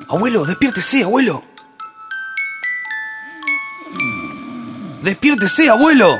Abuelo, despiértese, abuelo. Despiértese, abuelo.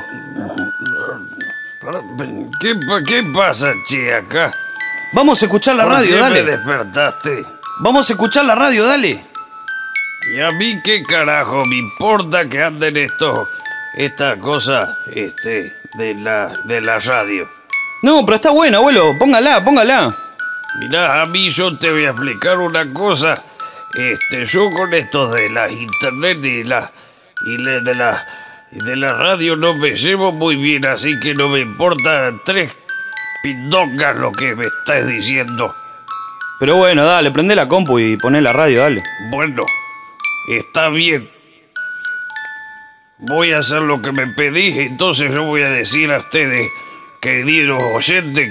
¿Qué pasa, che, acá? Vamos a escuchar la radio, dale. ¿Por qué me despertaste? Vamos a escuchar la radio, dale. ¿Y a mí qué carajo me importa que anden estas cosas, de la radio? No, pero está buena, abuelo. Póngala. Mirá, a mí yo te voy a explicar una cosa. Yo con esto de las internet y de la radio no me llevo muy bien, así que no me importa 3 pindongas lo que me estás diciendo. Pero bueno, dale, prende la compu y poné la radio, dale. Bueno, está bien. Voy a hacer lo que me pedís, entonces yo voy a decir a ustedes, queridos oyentes,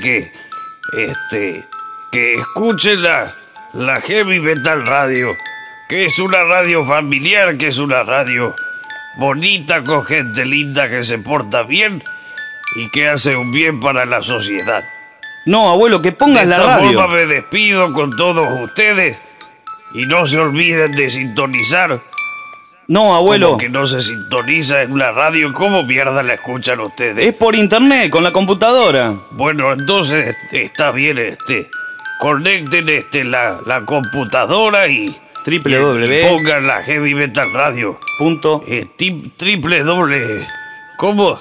que escuchen la Heavy Metal Radio, que es una radio familiar, que es una radio bonita, con gente linda que se porta bien y que hace un bien para la sociedad. No, abuelo, que pongas la radio. De esta forma me despido con todos ustedes y no se olviden de sintonizar. No, abuelo. Como que no se sintoniza en la radio, ¿cómo mierda la escuchan ustedes? Es por internet, con la computadora. Bueno, entonces está bien, conecten la computadora y pongan la Heavy Metal Radio. ¿Cómo?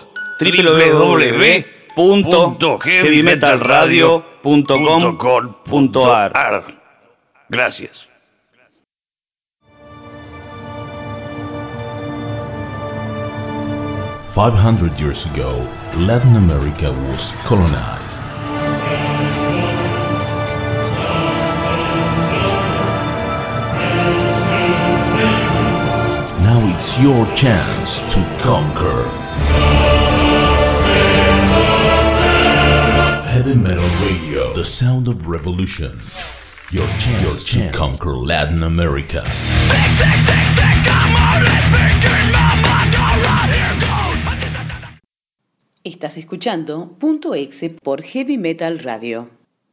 www.heavymetalradio.com.ar. Gracias. "500 years ago, Latin America was colonized. Now it's your chance to conquer. Heavy Metal Radio, the sound of revolution. Your chance to conquer Latin America. Estás escuchando Punto Exe por Heavy Metal Radio.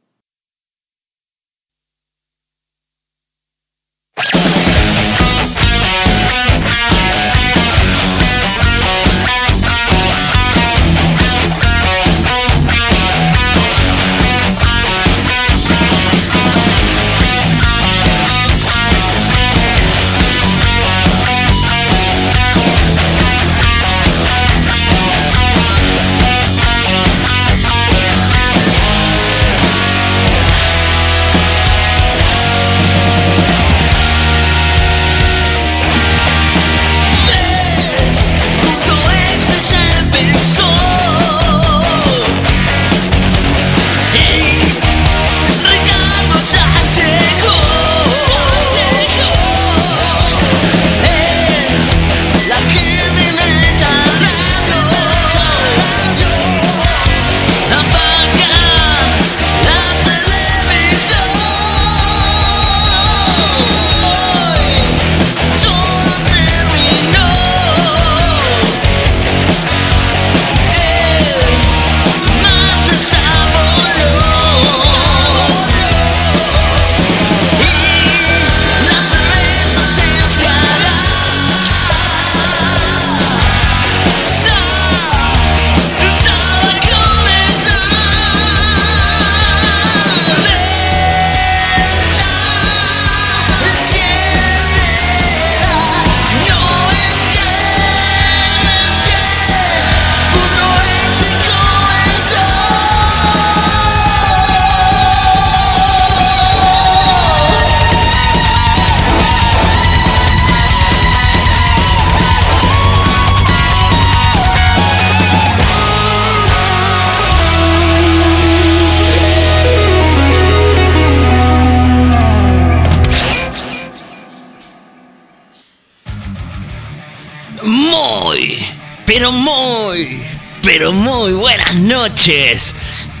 Pero muy buenas noches.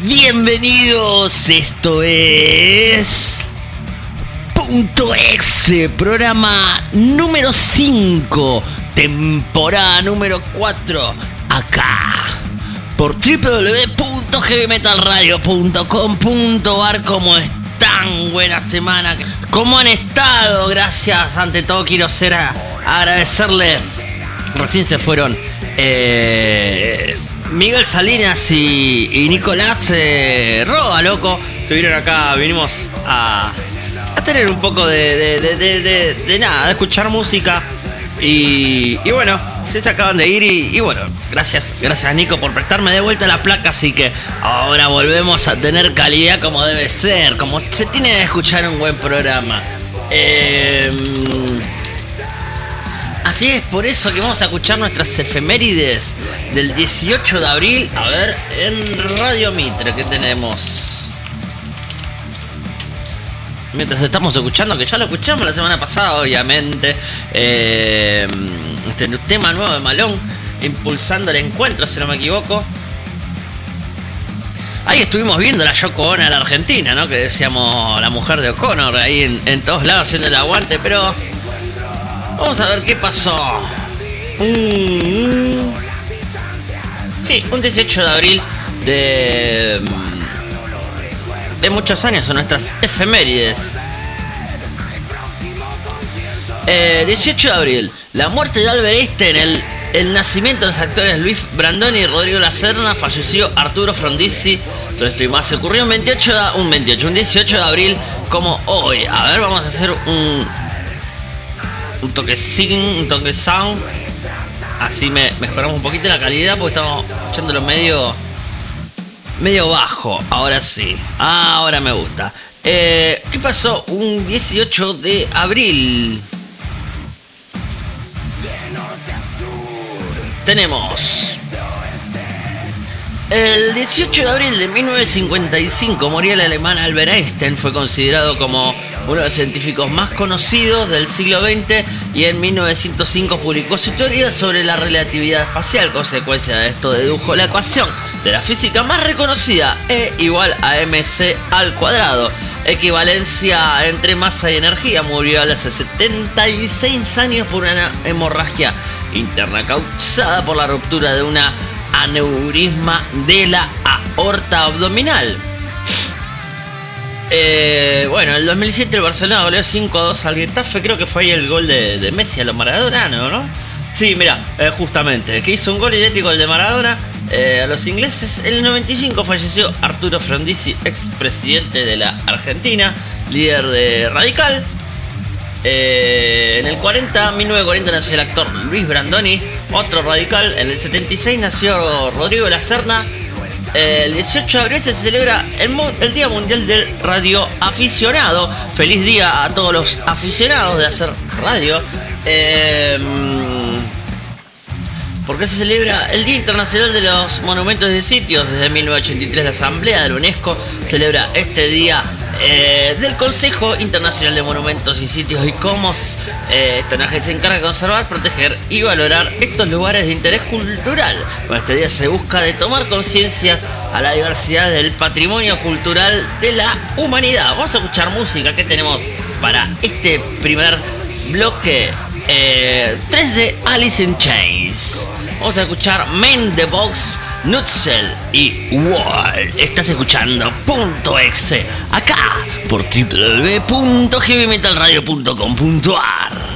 Bienvenidos, esto es Punto Exe, programa número 5, temporada número 4, acá por www.heavymetalradio.com.ar. ¿Cómo están? tan buena semana. ¿Cómo han estado? Gracias. Ante todo quiero agradecerle. Recién se fueron Miguel Salinas y Nicolás Roa, loco. Estuvieron acá, vinimos a tener un poco de nada, de escuchar música. Y bueno, se acaban de ir y bueno, gracias Nico por prestarme de vuelta la placa, así que ahora volvemos a tener calidad como debe ser, como se tiene que escuchar un buen programa. Así es, por eso que vamos a escuchar nuestras efemérides del 18 de abril. A ver, en Radio Mitre, ¿qué tenemos? Mientras estamos escuchando, que ya lo escuchamos la semana pasada, obviamente, este tema nuevo de Malón, impulsando el encuentro, si no me equivoco. Ahí estuvimos viendo la Yoko Ono a la Argentina, ¿no? Que decíamos la mujer de O'Connor, ahí en todos lados haciendo el aguante, pero vamos a ver qué pasó. Sí, un 18 de abril de muchos años, son nuestras efemérides. 18 de abril, la muerte de Albert Einstein, el nacimiento de los actores Luis Brandoni y Rodrigo Lacerda, falleció Arturo Frondizi. Todo esto y más se ocurrió un 18 de abril como hoy. A ver, vamos a hacer un toque sound. Así mejoramos un poquito la calidad porque estamos escuchándolo medio bajo. Ahora sí, ahora me gusta. ¿Qué pasó un 18 de abril? Tenemos el 18 de abril de 1955 moría el alemán Albert Einstein. Fue considerado como uno de los científicos más conocidos del siglo XX y en 1905 publicó su teoría sobre la relatividad espacial. Consecuencia de esto dedujo la ecuación de la física más reconocida, E igual a mc al cuadrado, equivalencia entre masa y energía. Murió a los 76 años por una hemorragia interna causada por la ruptura de una aneurisma de la aorta abdominal. Bueno, en el 2007 el Barcelona goleó 5-2 al Getafe. Creo que fue ahí el gol de Messi a los Maradona, ¿no? Sí, mira, justamente, que hizo un gol idéntico al de Maradona a los ingleses. En el 95 falleció Arturo Frondizi, expresidente de la Argentina, líder de Radical. En el 1940 nació el actor Luis Brandoni, otro radical. En el 76 nació Rodrigo Lacerda. El 18 de abril se celebra el Día Mundial del Radioaficionado. Feliz día a todos los aficionados de hacer radio. Porque se celebra el Día Internacional de los Monumentos y Sitios. Desde 1983 la Asamblea de la UNESCO celebra este día del Consejo Internacional de Monumentos y Sitios, y como esta ONG se encarga de conservar, proteger y valorar estos lugares de interés cultural. Con este día se busca de tomar conciencia a la diversidad del patrimonio cultural de la humanidad. Vamos a escuchar música. ¿Qué tenemos para este primer bloque? 3 de Alice in Chains. Vamos a escuchar Men the Box, Nutshell y Wall. Estás escuchando .exe acá por www.heavymetalradio.com.ar.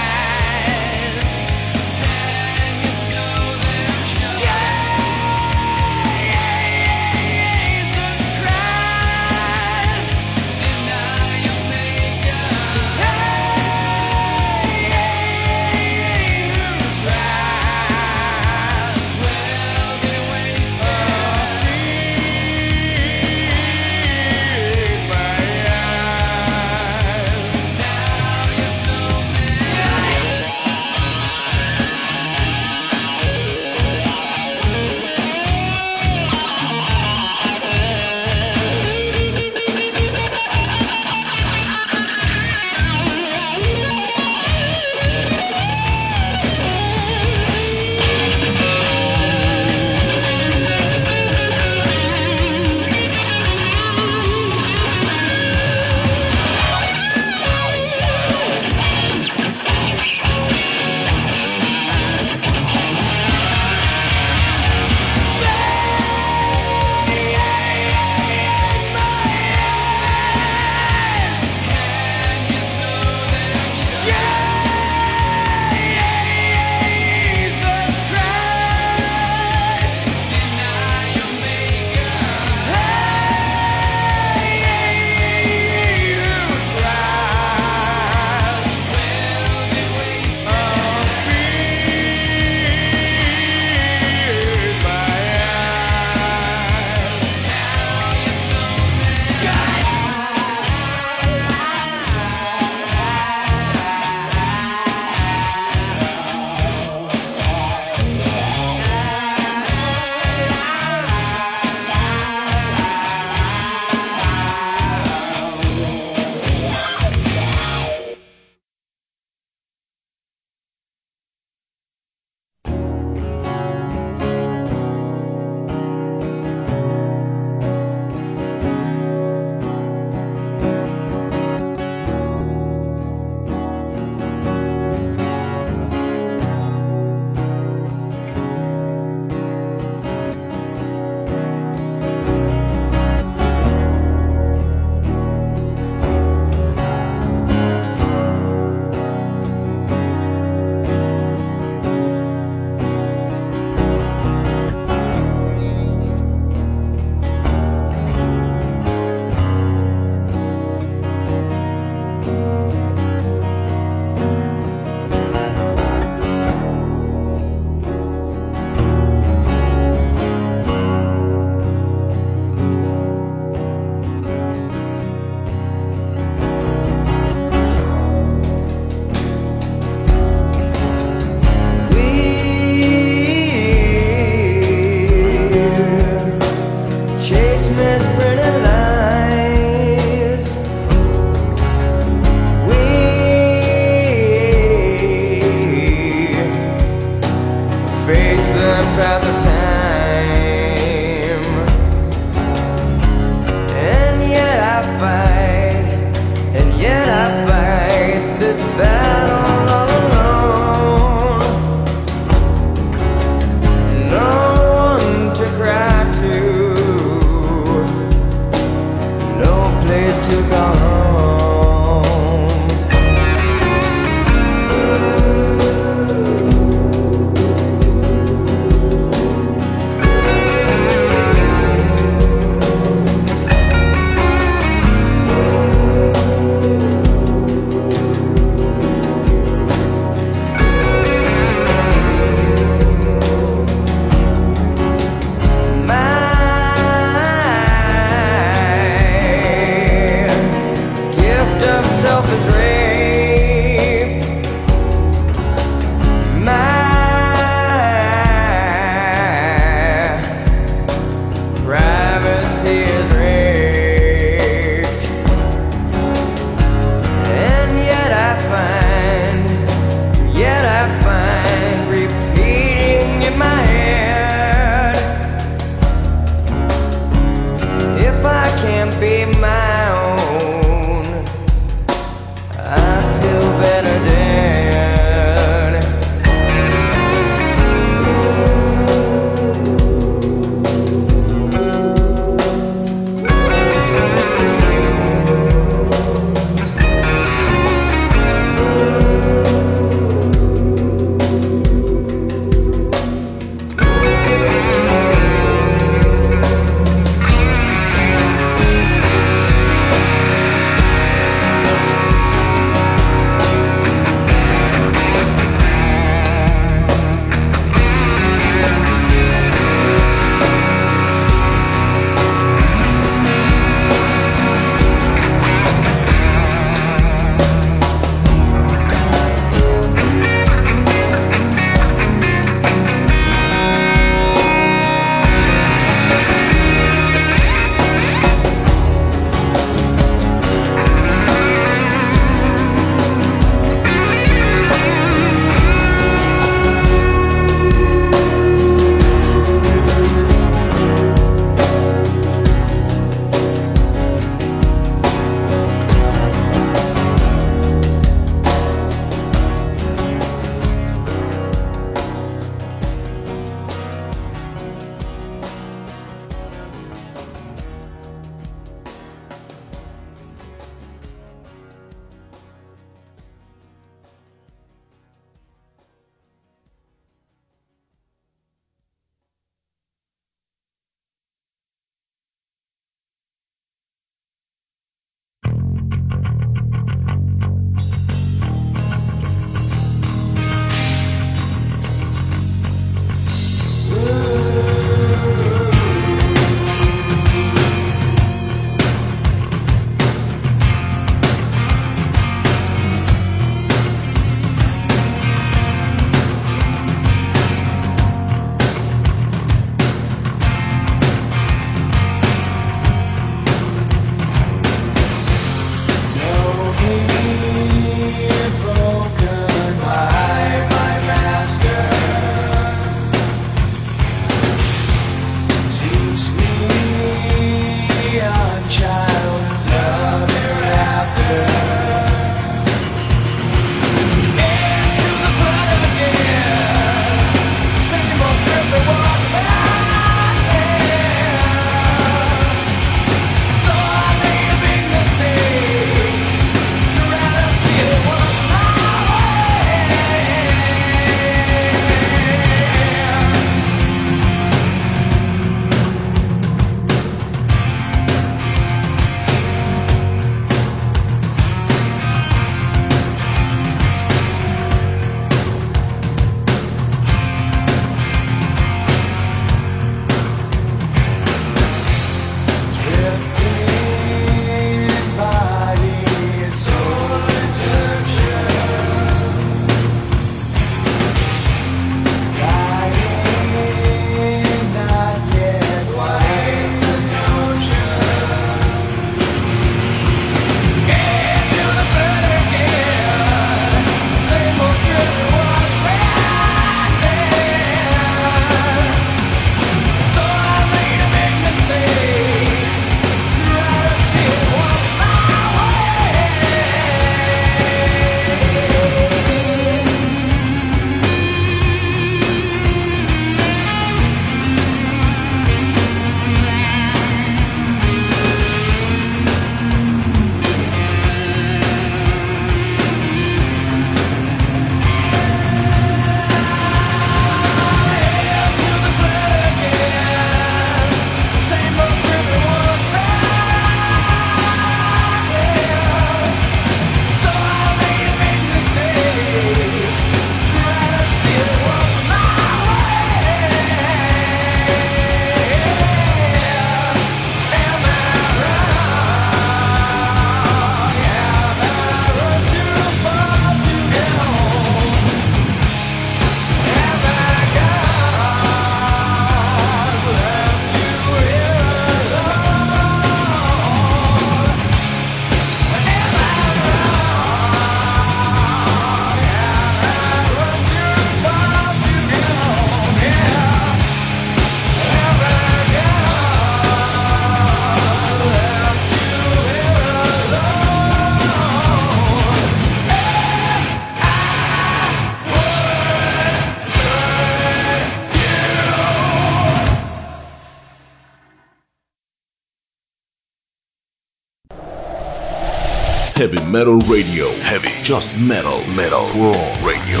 Heavy Metal Radio. Heavy. Just metal. Metal. For all radio.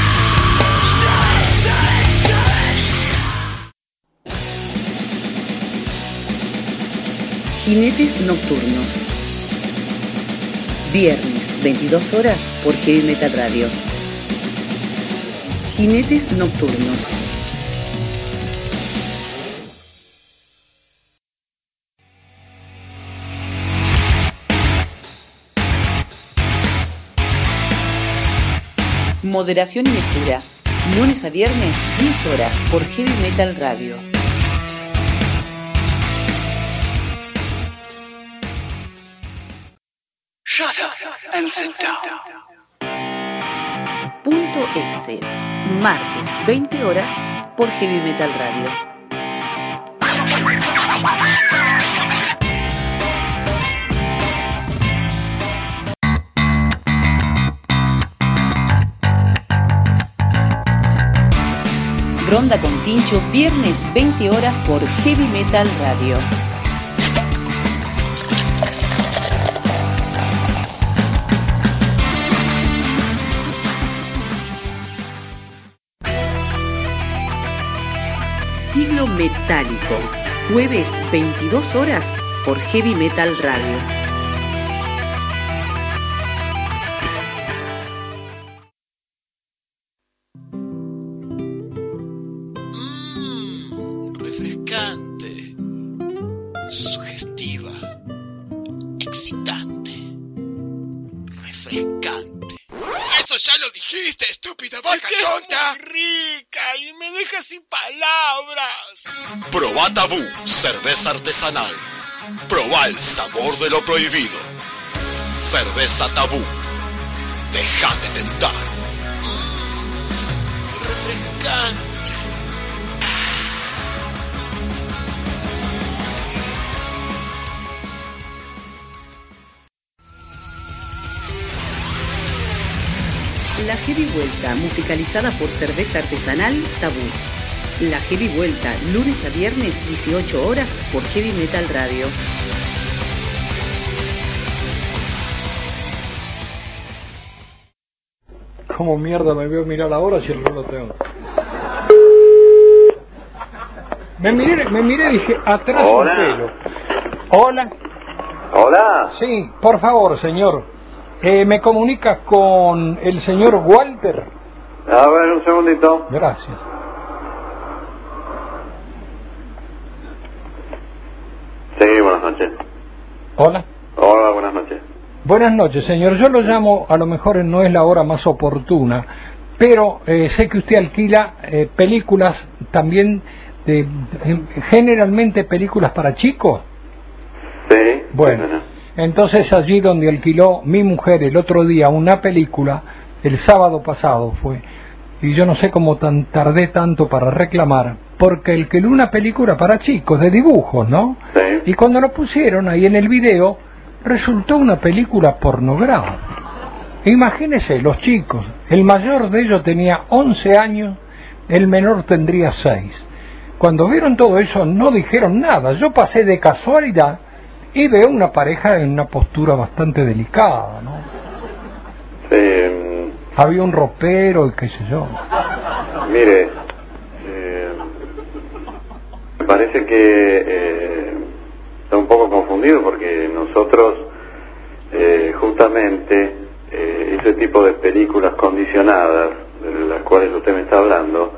Jinetes Nocturnos. Viernes, 22 horas por Heavy Metal Radio. Jinetes Nocturnos. Moderación y mesura. Lunes a viernes, 10 horas por Heavy Metal Radio. Shut up and sit down. Punto Exe. Martes, 20 horas por Heavy Metal Radio. Ronda con Tincho, viernes 20 horas por Heavy Metal Radio. Siglo Metálico, jueves 22 horas por Heavy Metal Radio. Refrescante, sugestiva, excitante, refrescante. Eso ya lo dijiste, estúpida vaca tonta. Es muy rica y me deja sin palabras. Probá Tabú, cerveza artesanal. Probá el sabor de lo prohibido. Cerveza Tabú. Déjate tentar. Refrescante. La Heavy Vuelta, musicalizada por Cerveza Artesanal Tabú. La Heavy Vuelta, lunes a viernes, 18 horas por Heavy Metal Radio. ¿Cómo mierda me veo mirar ahora si el reloj tengo? Me miré y dije, atrás un pelo. Hola. Hola. Sí, por favor, señor. ¿Me comunica con el señor Walter? A ver, un segundito. Gracias. Sí, buenas noches. Hola. Hola, buenas noches. Buenas noches, señor. Yo lo llamo, a lo mejor no es la hora más oportuna, pero sé que usted alquila películas también, generalmente películas para chicos. Sí. Bueno. Entonces allí donde alquiló mi mujer el otro día una película, el sábado pasado fue, y yo no sé cómo tardé tanto para reclamar, porque alquiló una película para chicos, de dibujos, ¿no? Sí. Y cuando lo pusieron ahí en el video, resultó una película pornográfica. Imagínense, los chicos, el mayor de ellos tenía 11 años, el menor tendría 6. Cuando vieron todo eso no dijeron nada, yo pasé de casualidad y veo una pareja en una postura bastante delicada, ¿no? Sí. Había un ropero y qué sé yo. Mire, me parece que está un poco confundido porque nosotros justamente ese tipo de películas condicionadas de las cuales usted me está hablando,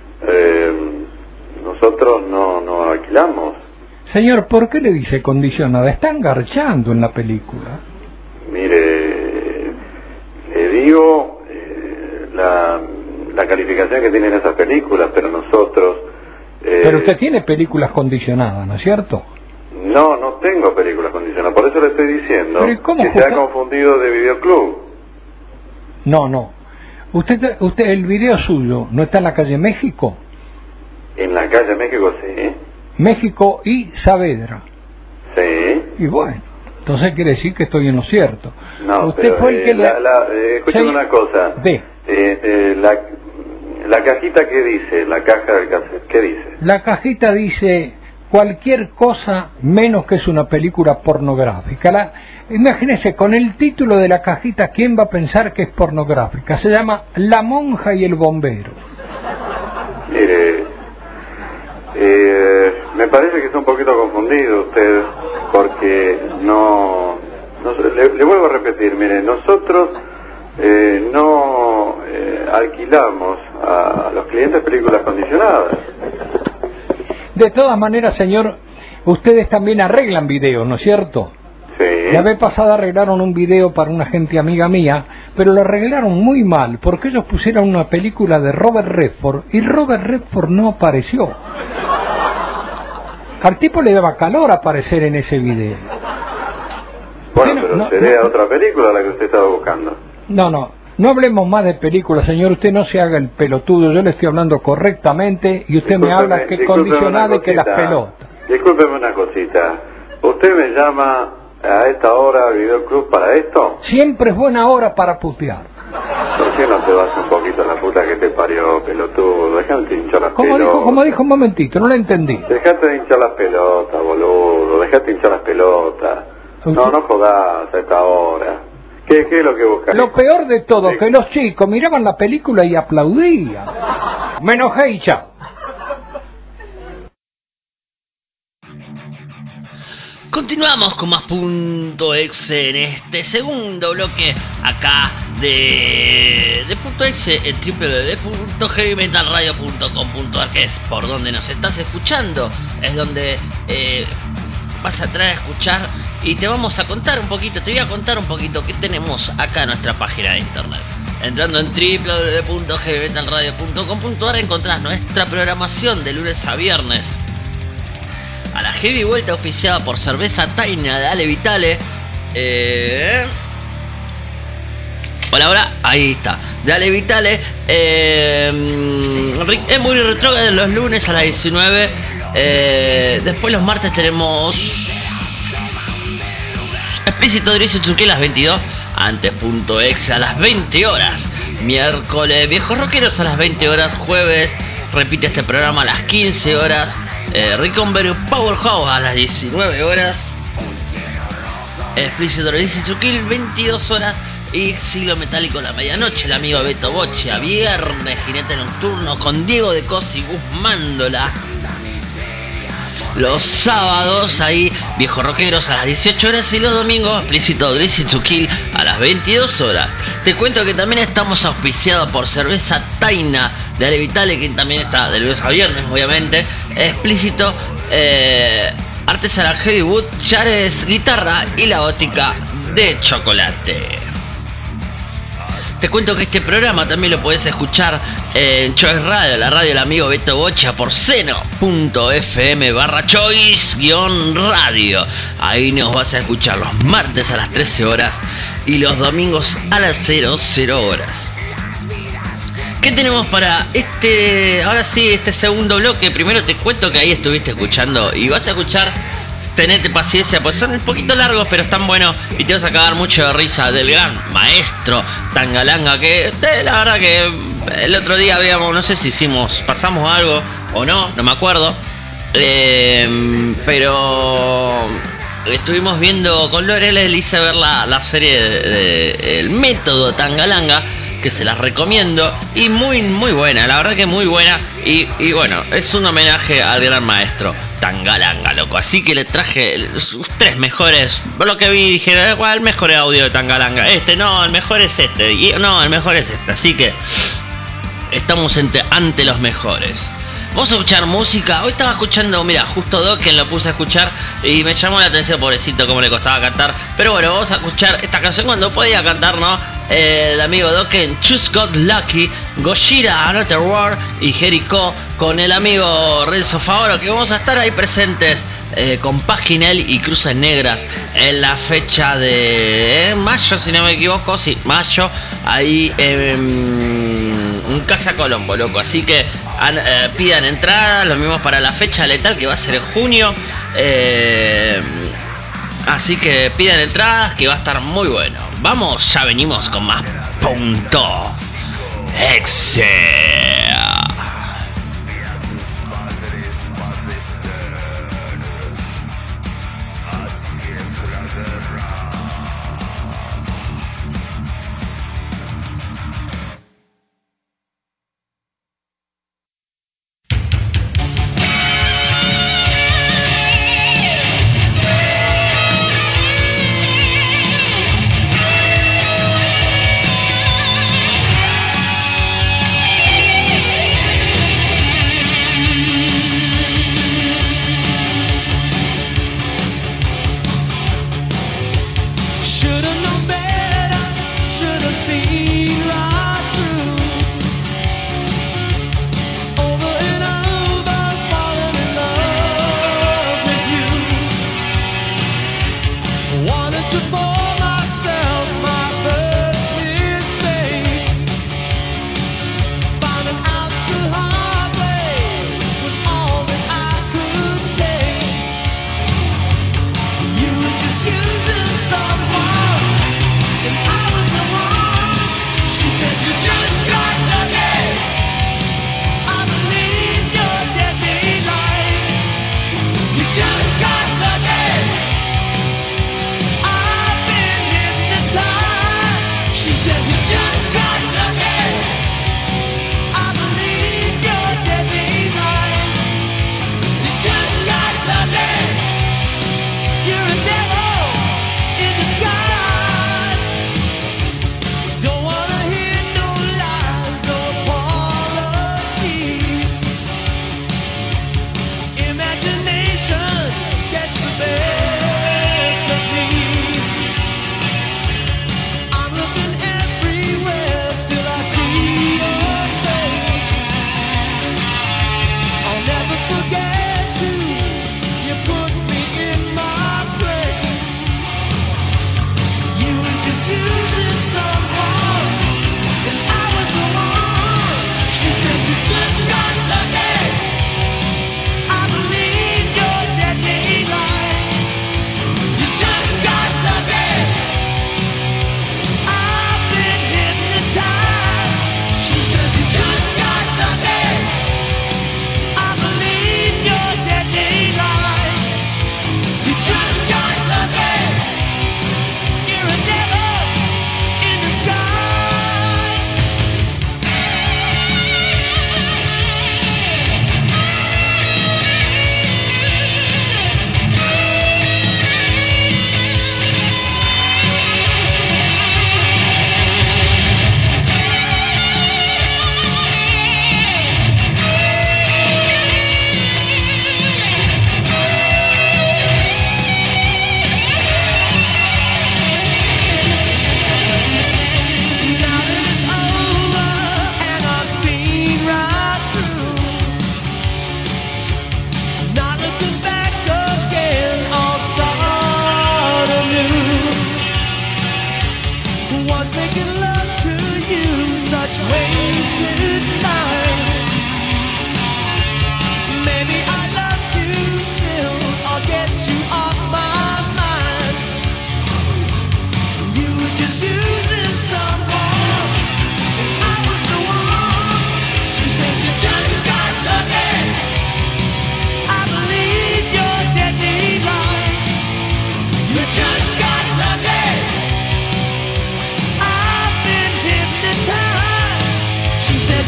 nosotros no alquilamos. Señor, ¿por qué le dice condicionada? Está engarchando en la película. Mire, le digo la calificación que tienen esas películas, pero nosotros... Pero usted tiene películas condicionadas, ¿no es cierto? No tengo películas condicionadas, por eso le estoy diciendo que se ha confundido de videoclub. No. Usted, el video suyo, ¿no está en la calle México? En la calle México, sí. México y Saavedra. Sí. Y bueno, entonces quiere decir que estoy en lo cierto. No, usted pero, fue el que escúcheme una cosa. La cajita, ¿qué dice? La caja del cassette, ¿qué dice? La cajita dice cualquier cosa menos que es una película pornográfica. Imagínese, con el título de la cajita, ¿quién va a pensar que es pornográfica? Se llama La monja y el bombero. Mire, me parece que está un poquito confundido usted, porque le vuelvo a repetir, mire, nosotros no alquilamos a los clientes películas condicionadas. De todas maneras, señor, ustedes también arreglan videos, ¿no es cierto? Sí. La vez pasada arreglaron un video para una gente amiga mía, pero lo arreglaron muy mal, porque ellos pusieron una película de Robert Redford, y Robert Redford no apareció. Al tipo le daba calor aparecer en ese video. Bueno, pero sería otra película la que usted estaba buscando. No hablemos más de películas, señor. Usted no se haga el pelotudo. Yo le estoy hablando correctamente y usted me habla que condicionada y que las pelotas. Discúlpeme una cosita. ¿Usted me llama a esta hora al videoclub para esto? Siempre es buena hora para putear. ¿Por qué no te vas un poquito a la puta que te parió, pelotudo? Dejate de hinchar las pelotas. Como dijo un momentito, no lo entendí. Dejate de hinchar las pelotas, boludo. Dejate de hinchar las pelotas. No jodas a esta hora. ¿Qué es lo que buscas? Lo peor de todo, que los chicos miraban la película y aplaudían. Me enojé y chao. Continuamos con más Punto Exe en este segundo bloque acá de Punto Exe en www.heavymetalradio.com.ar, que es por donde nos estás escuchando, es donde vas a entrar a escuchar y te vamos a contar un poquito, te voy a contar un poquito qué tenemos acá en nuestra página de internet. Entrando en www.heavymetalradio.com.ar encontrás nuestra programación de lunes a viernes. A la Heavy Vuelta, auspiciada por Cerveza Taina de Ale Vitale. Hola, ahí está. De Ale Vitale. Es muy retrógrado los lunes a las 19. Después los martes tenemos Explícito Drizzy Tsuki a las 22. Antes Punto Exe a las 20 horas. Miércoles Viejos Rockeros a las 20 horas. Jueves repite este programa a las 15 horas. Rickenberry Powerhouse a las 19 horas. Explícito Drizzy Tsuki 22 horas. Y Siglo Metálico a la medianoche. El amigo Beto Boccia. Viernes Jinete Nocturno con Diego de Cosi Guzmándola. Los sábados ahí Viejos Rockeros a las 18 horas y los domingos Explícito Drizzy Tsuki a las 22 horas. Te cuento que también estamos auspiciados por Cerveza Taina de Ale Vitale, que también está de lunes a viernes, obviamente. Explícito, Artesanal Heavy Wood, Chares Guitarra y la Óptica de Chocolate. Te cuento que este programa también lo podés escuchar en Choice Radio, la radio del amigo Beto Boccia, por seno.fm/choice-radio. Ahí nos vas a escuchar los martes a las 13 horas y los domingos a las 00 horas. ¿Qué tenemos para ahora sí, este segundo bloque? Primero te cuento que ahí estuviste escuchando y vas a escuchar, tenete paciencia, pues son un poquito largos, pero están buenos y te vas a cagar mucho de risa, del gran maestro Tangalanga, que la verdad que el otro día habíamos, no sé si pasamos algo o no me acuerdo, pero estuvimos viendo con Lorel, le hice ver la serie de El Método Tangalanga, que se las recomiendo, y muy muy buena, la verdad que muy buena, y bueno, es un homenaje al gran maestro Tangalanga, loco. Así que le traje sus 3 mejores. Por lo que vi dije, ¿cuál el mejor audio de Tangalanga? No, el mejor es este. Y no, el mejor es este. Así que estamos ante los mejores. Vamos a escuchar música. Hoy estaba escuchando, mira, justo Dokken lo puse a escuchar y me llamó la atención, pobrecito, cómo le costaba cantar. Pero bueno, vamos a escuchar esta canción cuando podía cantar, ¿no? El amigo Dokken, Just Got Lucky, Gojira, Another War y Jericho, con el amigo Renzo Favoro, que vamos a estar ahí presentes con Paginel y Cruces Negras en la fecha de mayo, si no me equivoco, sí, mayo, ahí en Casa Colombo, loco. Así que pidan entradas, lo mismo para la fecha letal, que va a ser en junio. Así que pidan entradas, que va a estar muy bueno. Vamos, ya venimos con más Punto Exe. wasted time. Maybe I love you still, I'll get you off my mind. You were just using someone, and I was the one. She said you just got lucky. I believe your deadly lies. You just got lucky. I've been hypnotized. She said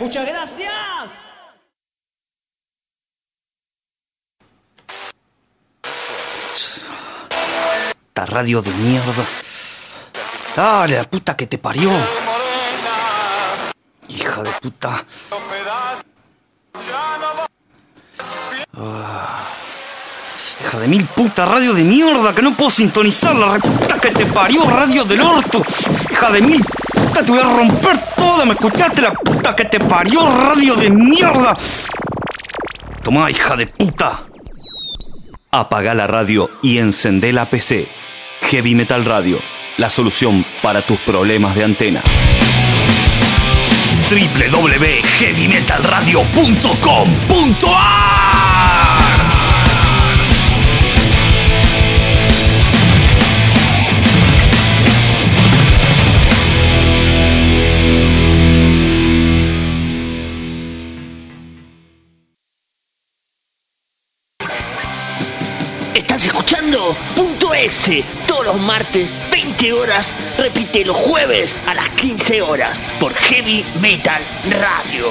Muchas gracias. Esta radio de mierda. Dale, la puta que te parió. Hija de puta. Hija de mil puta, radio de mierda, que no puedo sintonizar, la reputa que te parió, radio del orto. Hija de mil puta, te voy a romper toda, ¿me escuchaste? La puta que te parió, radio de mierda. Tomá, hija de puta. Apagá la radio y encendé la PC. Heavy Metal Radio, la solución para tus problemas de antena. www.heavymetalradio.com.ar. Estás escuchando Punto S todos los martes 20 horas, repite los jueves a las 15 horas por Heavy Metal Radio.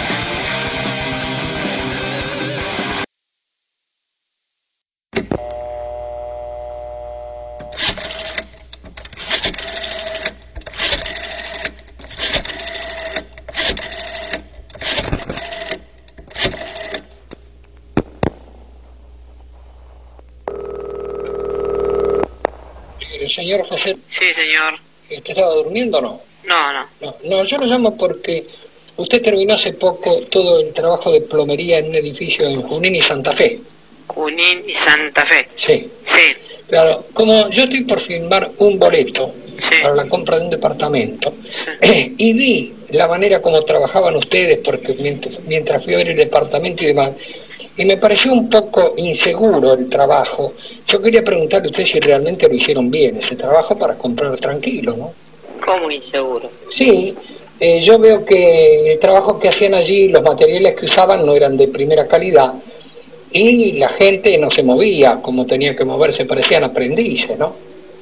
Señor José. Sí, señor. ¿Usted estaba durmiendo o no? No. No, yo lo llamo porque usted terminó hace poco todo el trabajo de plomería en un edificio en Junín y Santa Fe. Junín y Santa Fe. Sí. Sí. Claro, como yo estoy por firmar un boleto para la compra de un departamento, y vi la manera como trabajaban ustedes, porque mientras fui a ver el departamento y demás, y me pareció un poco inseguro el trabajo. Yo quería preguntarle a usted si realmente lo hicieron bien, ese trabajo, para comprar tranquilo, ¿no? ¿Cómo inseguro? Sí, yo veo que el trabajo que hacían allí, los materiales que usaban no eran de primera calidad, y la gente no se movía como tenía que moverse, parecían aprendices, ¿no?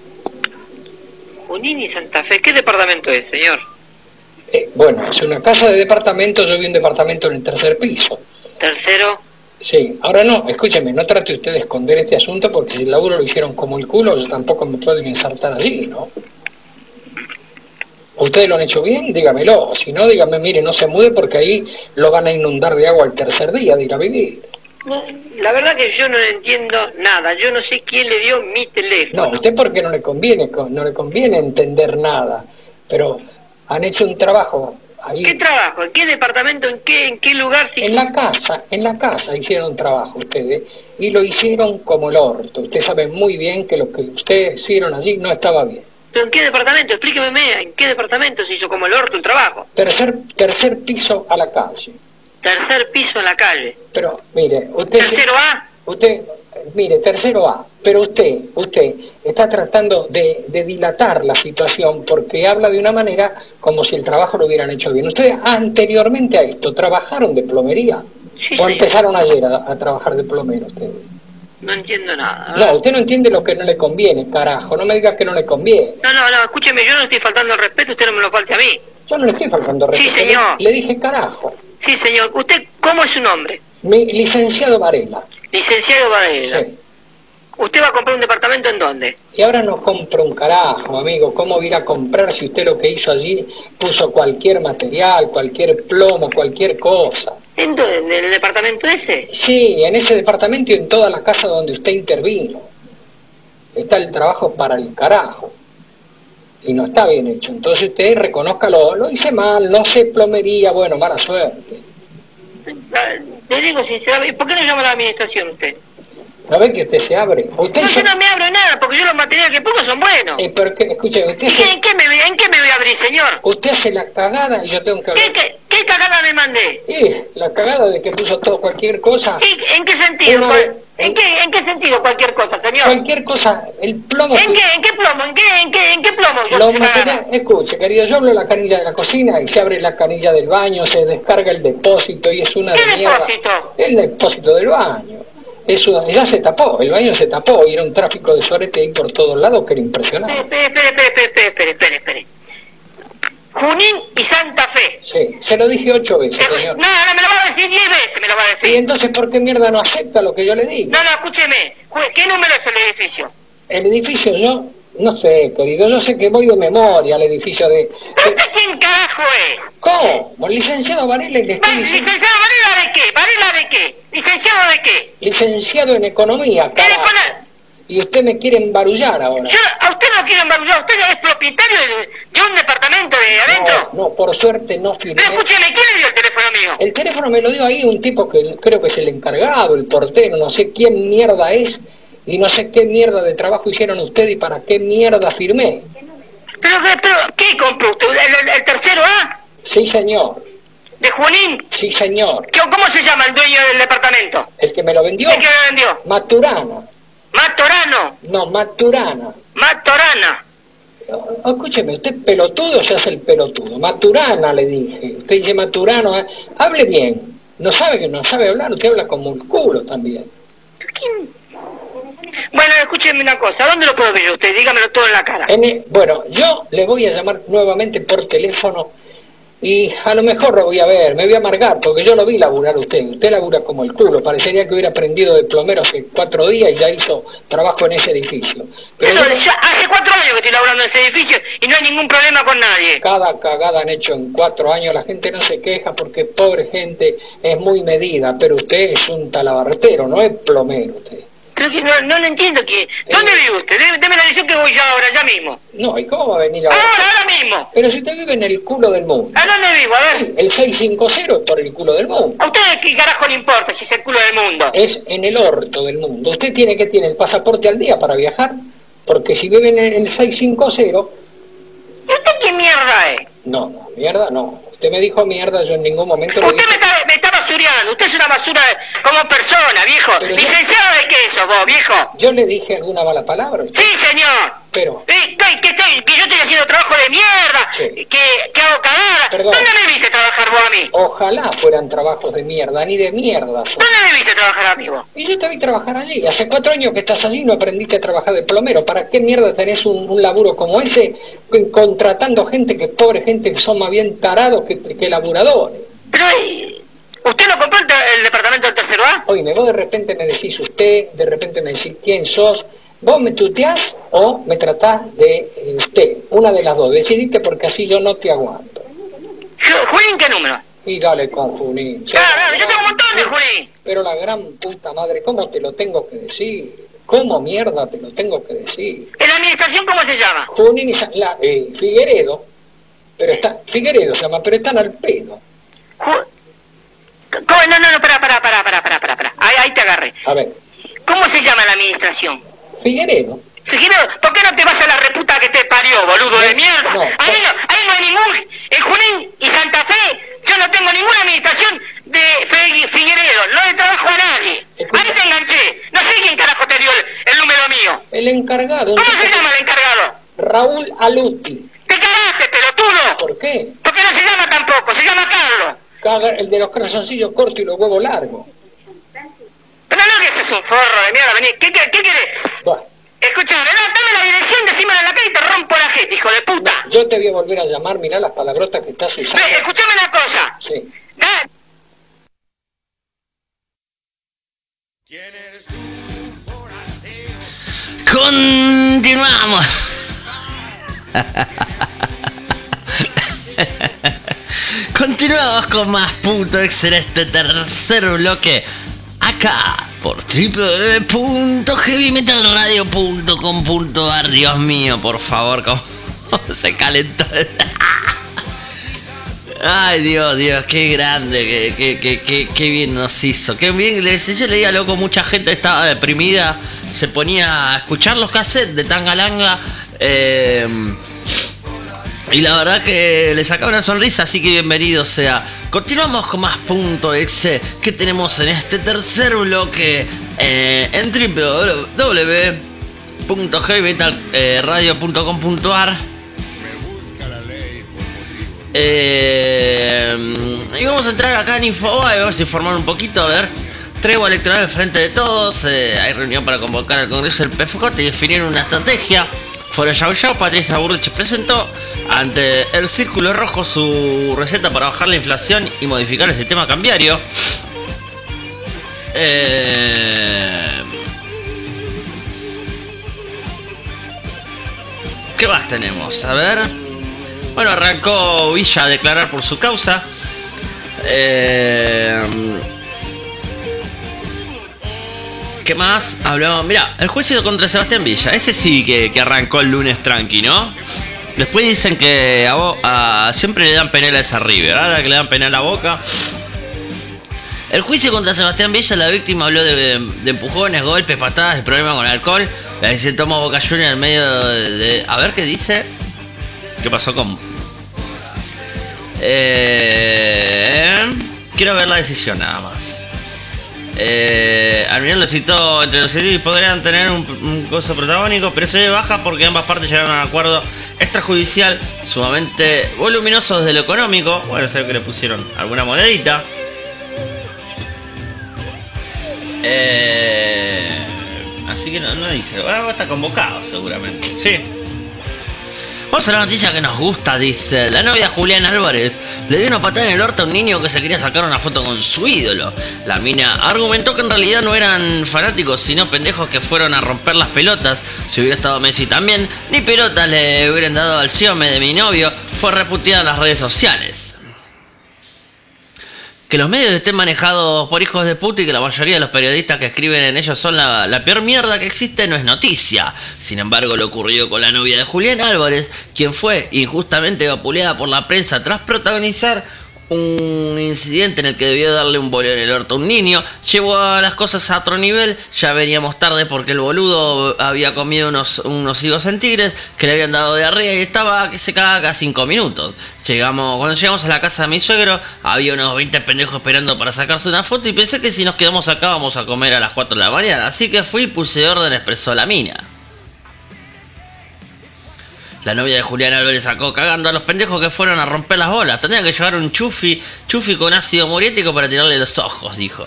Junín y Santa Fe, ¿qué departamento es, señor? Bueno, es una casa de departamentos, yo vi un departamento en el tercer piso. ¿Tercero? Sí, ahora no, escúcheme, no trate usted de esconder este asunto, porque si el laburo lo hicieron como el culo, yo tampoco me pueden insertar allí, ¿no? ¿Ustedes lo han hecho bien? Dígamelo, si no, dígame, mire, no se mude porque ahí lo van a inundar de agua el tercer día de ir a vivir. No, la verdad que yo no entiendo nada, yo no sé quién le dio mi teléfono. No, usted porque no le conviene entender nada, pero han hecho un trabajo ahí. ¿Qué trabajo? ¿En qué departamento? ¿En qué lugar? En la casa hicieron un trabajo ustedes, y lo hicieron como el orto. Usted sabe muy bien que lo que ustedes hicieron allí no estaba bien. ¿Pero en qué departamento? Explíqueme, ¿en qué departamento se hizo como el orto el trabajo? Tercer piso a la calle. Tercer piso en la calle. Pero, mire, usted... ¿Tercero A? Mire, tercero A, pero usted está tratando de dilatar la situación porque habla de una manera como si el trabajo lo hubieran hecho bien. ¿Ustedes anteriormente a esto trabajaron de plomería? Sí, ¿O empezaron ayer a trabajar de plomero ustedes? No entiendo nada. No, usted no entiende lo que no le conviene, carajo, no me diga que no le conviene. No, escúcheme, yo no estoy faltando el respeto, usted no me lo falte a mí. Yo no le estoy faltando respeto. Sí, señor. Le dije carajo. Sí, señor. ¿Usted cómo es su nombre? Mi licenciado Varela. Licenciado Varela. Sí. ¿Usted va a comprar un departamento en dónde? Y ahora no compra un carajo, amigo. ¿Cómo va a ir a comprar si usted lo que hizo allí puso cualquier material, cualquier plomo, cualquier cosa? ¿En dónde? ¿En el departamento ese? Sí, en ese departamento y en toda la casa donde usted intervino. Está el trabajo para el carajo. Y no está bien hecho. Entonces usted reconózcalo, lo hice mal, no sé plomería, bueno, mala suerte. Le digo sinceramente, ¿por qué no llama a la administración usted? ¿No ve que usted se abre? Usted No, yo no me abro nada, porque yo los materiales que pongo son buenos. Pero que, escuche, usted ¿En qué me voy a abrir, señor? Usted hace la cagada y yo tengo que hablar. ¿Qué cagada me mandé? La cagada de que puso todo cualquier cosa. ¿En qué sentido? ¿En qué sentido cualquier cosa, señor? Cualquier cosa, el plomo... ¿En qué plomo? ¿En qué plomo? Los materiales, escuche, querido, yo abro la canilla de la cocina y se abre la canilla del baño, se descarga el depósito y es una de mierda. ¿Qué depósito? El depósito del baño. Eso ya se tapó, el baño se tapó y era un tráfico de sorete ahí por todos lados que era impresionante. Espere. Junín y Santa Fe. Sí, se lo dije 8 veces, señor. No, me lo va a decir 10 veces, me lo va a decir. ¿Y entonces por qué mierda no acepta lo que yo le digo? No, escúcheme. ¿Qué número es el edificio? El edificio, yo no sé, querido, yo sé que voy de memoria al edificio de... ¿Pero usted quién carajo es? ¿Cómo? Licenciado Varela, y le estoy diciendo... ¿Licenciado Varela de qué? ¿Varela de qué? ¿Licenciado de qué? Licenciado en economía, carajo. Y usted me quiere embarullar ahora. A usted no quiero embarullar, usted es propietario de un departamento de adentro. No, por suerte no firmé. Pero escúcheme, ¿quién le dio el teléfono mío? El teléfono me lo dio ahí un tipo que creo que es el encargado, el portero, no sé quién mierda es, y no sé qué mierda de trabajo hicieron ustedes y para qué mierda firmé. ¿Pero qué compró usted? ¿El tercero A? Sí, señor. ¿De Junín? Sí, señor. ¿Cómo se llama el dueño del departamento? ¿El que me lo vendió? ¿El que me vendió? Maturana. ¿Matorano? No, Maturana. Matorana. Escúcheme, usted pelotudo se hace el pelotudo. Maturana, le dije. Usted dice Maturano. Hable bien. No sabe que no sabe hablar, usted habla como un culo también. Bueno, escúcheme una cosa. ¿Dónde lo puedo ver usted? Dígamelo todo en la cara. Bueno, yo le voy a llamar nuevamente por teléfono y a lo mejor lo voy a ver, me voy a amargar porque yo lo vi laburar usted labura como el culo, parecería que hubiera aprendido de plomero hace 4 días y ya hizo trabajo en ese edificio. Pero hace 4 años que estoy laburando en ese edificio y no hay ningún problema con nadie. Cada cagada han hecho en 4 años, la gente no se queja porque pobre gente es muy medida, pero usted es un talabartero, no es plomero usted. Pero que no lo entiendo. ¿Dónde vive usted? Deme la dirección que voy ya ahora, ya mismo. No, ¿y cómo va a venir ahora? Ahora mismo. Pero si usted vive en el culo del mundo. ¿A dónde vivo? A ver. Sí, el 650 es por el culo del mundo. ¿A usted qué carajo le importa si es el culo del mundo? Es en el orto del mundo. ¿Usted tiene el pasaporte al día para viajar? Porque si vive en el 650... ¿Usted qué mierda es? No, mierda no. Usted me dijo mierda, yo en ningún momento... Usted me está basureando, usted es una basura como persona, viejo. Pero ¿Licenciado de qué sos vos, viejo? ¿Yo le dije alguna mala palabra? Sí, señor. Pero... Que yo estoy haciendo trabajo de mierda, sí. que hago cagada. Perdón. ¿Dónde me viste trabajar vos a mí? Ojalá fueran trabajos de mierda, ni de mierda. ¿Dónde me viste trabajar a mí vos? Y yo te vi trabajar allí. Hace 4 años que estás allí y no aprendiste a trabajar de plomero. ¿Para qué mierda tenés un laburo como ese contratando gente que pobre gente que son más bien tarados que laburadores? Pero, ¿usted no compró el departamento del tercero A? Oye, vos de repente me decís usted, de repente me decís quién sos. ¿Vos me tuteás o me tratás de usted? Una de las dos. Decidiste porque así yo no te aguanto. ¿Junín qué número? Y dale con Junín. Claro, yo tengo un montón de Junín. Pero la gran puta madre, ¿cómo te lo tengo que decir? ¿Cómo mierda te lo tengo que decir? ¿En la administración cómo se llama? Junín y Figueredo. Pero Figueredo se llama, pero están al pedo. ¿Cómo? No, para. Ahí te agarré. A ver. ¿Cómo se llama la administración? Figueredo. Figueredo, ¿por qué no te vas a la reputa que te parió, boludo de mierda? No, ahí no hay ningún... En Junín y Santa Fe, yo no tengo ninguna administración de Figueredo, no le trabajo a nadie. Ahí te enganché. No sé quién carajo te dio el número mío. El encargado. ¿Cómo se llama el encargado? Raúl Aluti. ¿Te cagaste, pelotudo? ¿Por qué? Porque no se llama tampoco, se llama Carlos. El de los corazoncillos cortos y los huevos largos. Pero no, que ese es un forro de mierda, vení. ¿Qué querés? Bueno. Escuchame, dame la dirección, decímela en la cara y te rompo la jeta, hijo de puta. Yo te voy a volver a llamar, mirá las palabrotas que estás usando. Escuchame una cosa. Sí. ¿Quién eres tú, forastero? Continuamos. Continuamos con más punto excelente tercer bloque acá por www.heavymetalradio.com.ar. Dios mío, por favor, cómo se calentó. Ay, Dios, qué grande, qué bien nos hizo. Qué bien, yo leía, loco, mucha gente estaba deprimida, se ponía a escuchar los cassettes de Tangalanga. Y la verdad que le sacaba una sonrisa, así que bienvenido sea. Continuamos con más punto exe que tenemos en este tercer bloque en www.heavymetalradio.com.ar. Y vamos a entrar acá en Infobae, vamos a informar un poquito, a ver. Tregua electoral al frente de todos, hay reunión para convocar al Congreso del PFJ y definir una estrategia. Foro Yao Yao, Patricia Burrich presentó Ante el círculo rojo, su receta para bajar la inflación y modificar el sistema cambiario. ¿Qué más tenemos? A ver. Bueno, arrancó Villa a declarar por su causa. ¿Qué más? Habló. Mirá, el juicio contra Sebastián Villa. Ese sí que arrancó el lunes tranqui, ¿no? Después dicen que siempre le dan penal a esa River. Ahora que le dan penal a Boca. El juicio contra Sebastián Villa, la víctima habló de empujones, golpes, patadas y problemas con alcohol. La decisión tomó Boca Juniors en medio de... A ver qué dice. ¿Qué pasó con...? Quiero ver la decisión nada más. Almirón lo citó entre los civiles, podrían tener un gozo protagónico, pero se baja porque ambas partes llegaron a un acuerdo extrajudicial sumamente voluminoso desde lo económico. Bueno, sé que le pusieron alguna monedita. Así que no dice. Bueno, está convocado seguramente. Sí. Vamos a la noticia que nos gusta, dice. La novia de Julián Álvarez le dio una patada en el orto a un niño que se quería sacar una foto con su ídolo. La mina argumentó que en realidad no eran fanáticos, sino pendejos que fueron a romper las pelotas. Si hubiera estado Messi también, ni pelotas le hubieran dado al siome de mi novio. Fue repudiada en las redes sociales. Que los medios estén manejados por hijos de puta y que la mayoría de los periodistas que escriben en ellos son la peor mierda que existe no es noticia. Sin embargo, lo ocurrido con la novia de Julián Álvarez, quien fue injustamente vapuleada por la prensa tras protagonizar un incidente en el que debió darle un boleo en el orto a un niño, llevó a las cosas a otro nivel. Ya veníamos tarde porque el boludo había comido unos higos en Tigres que le habían dado diarrea y estaba que se cagaba cada 5 minutos. Cuando llegamos a la casa de mi suegro, había unos 20 pendejos esperando para sacarse una foto y pensé que si nos quedamos acá vamos a comer a las 4 de la mañana. Así que fui y puse orden, expresó la mina. La novia de Julián Álvarez sacó cagando a los pendejos que fueron a romper las bolas. Tendrían que llevar un chufi con ácido muriético para tirarle los ojos, dijo.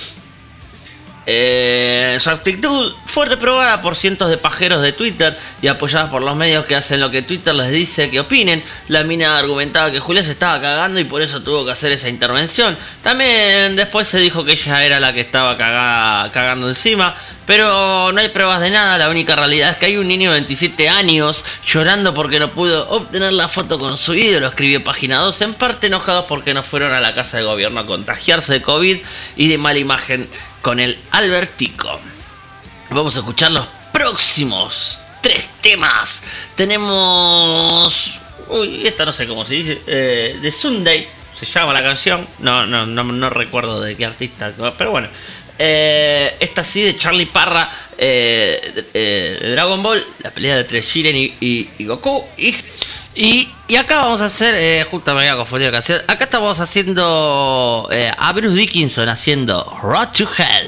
Su actitud fue reprobada por cientos de pajeros de Twitter y apoyada por los medios que hacen lo que Twitter les dice que opinen. La mina argumentaba que Julián se estaba cagando y por eso tuvo que hacer esa intervención. También después se dijo que ella era la que estaba cagando encima, pero no hay pruebas de nada. La única realidad es que hay un niño de 27 años llorando porque no pudo obtener la foto con su ídolo, escribió Página 2, en parte enojados porque no fueron a la casa de gobierno a contagiarse de COVID y de mala imagen con el Albertico. Vamos a escuchar los próximos 3 temas. Tenemos... Uy, esta no sé cómo se dice. The Sunday se llama la canción. No recuerdo de qué artista, pero bueno. Esta sí, de Charlie Parra, de Dragon Ball, la pelea entre Jiren y Goku. Y acá vamos a hacer, justo me había confundido la canción. Acá estamos haciendo a Bruce Dickinson haciendo Road to Hell.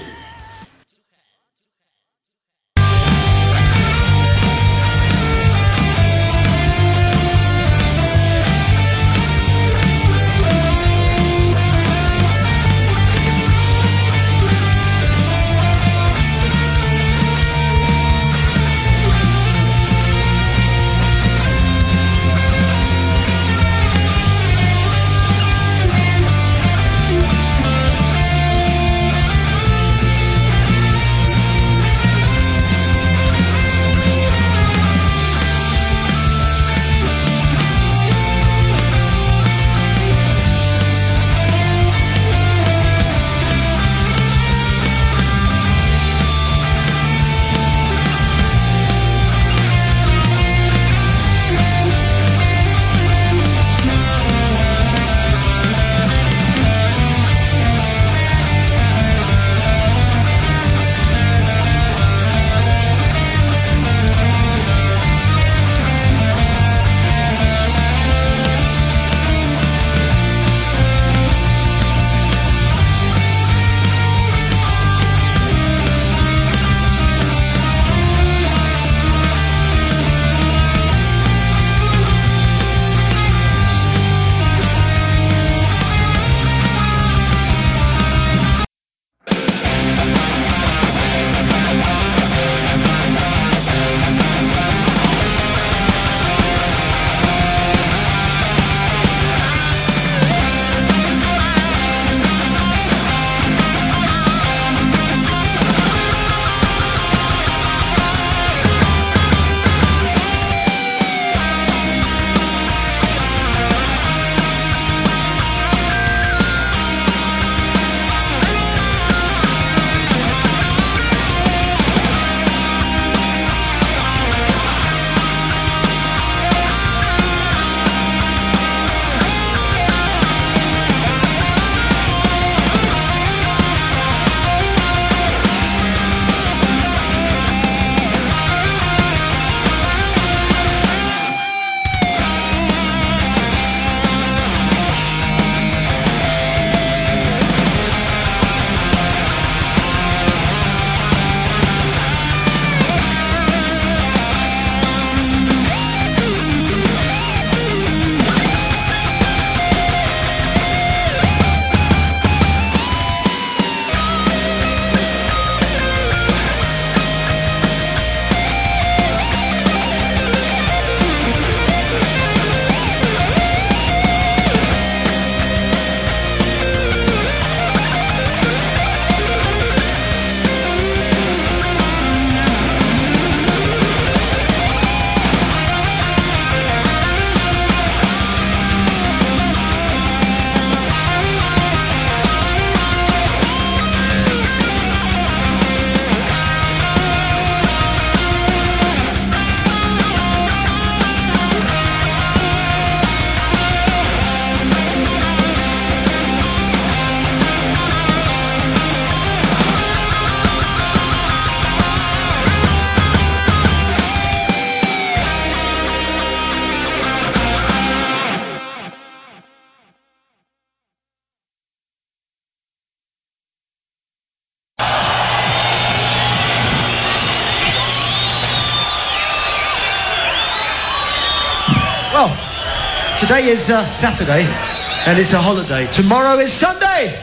Today is Saturday, and it's a holiday. Tomorrow is Sunday.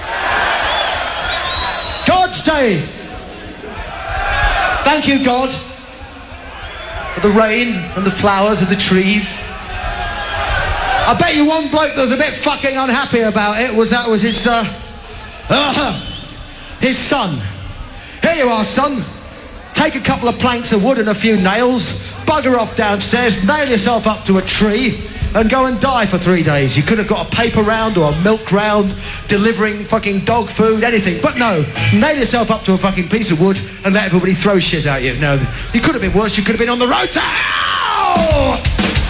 God's Day. Thank you, God, for the rain and the flowers and the trees. I bet you one bloke that was a bit fucking unhappy about it was his son. Here you are, son. Take a couple of planks of wood and a few nails, bugger off downstairs, nail yourself up to a tree, and go and die for 3 days. You could have got a paper round or a milk round, delivering fucking dog food, anything. But no, nail yourself up to a fucking piece of wood and let everybody throw shit at you. No, you could have been worse. You could have been on the road to hell!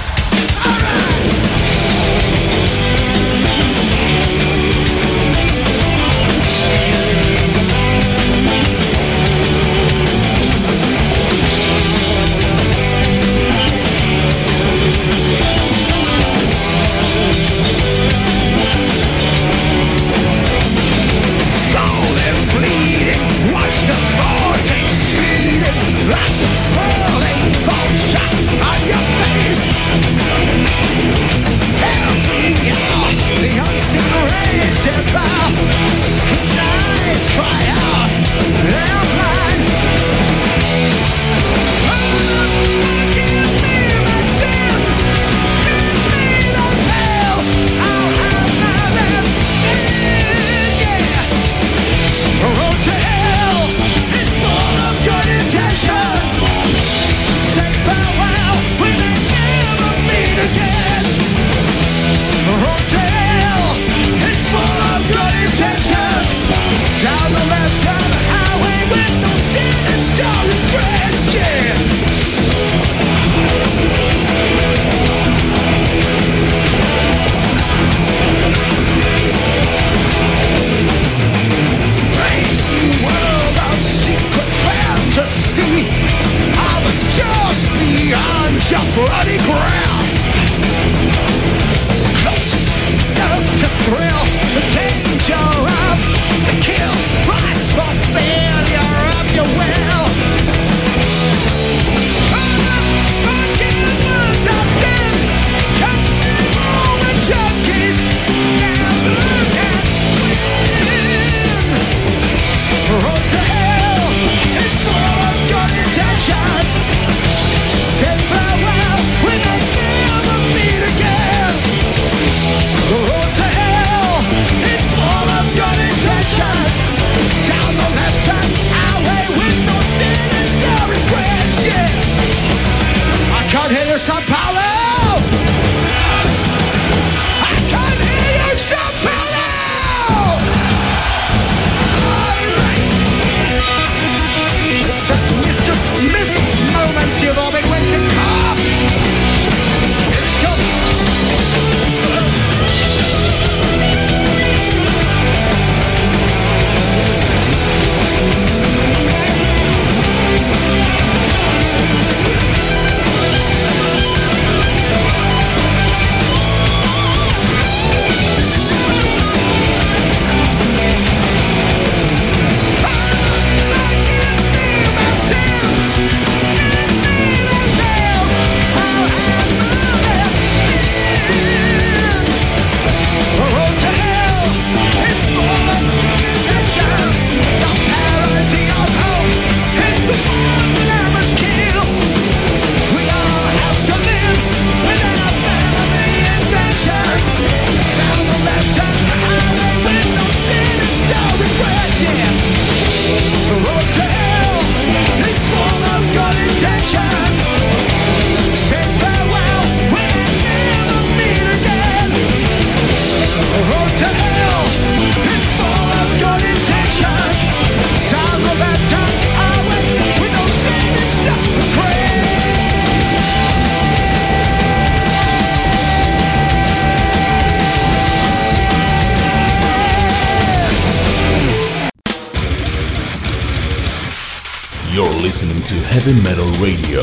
You're listening to Heavy Metal Radio.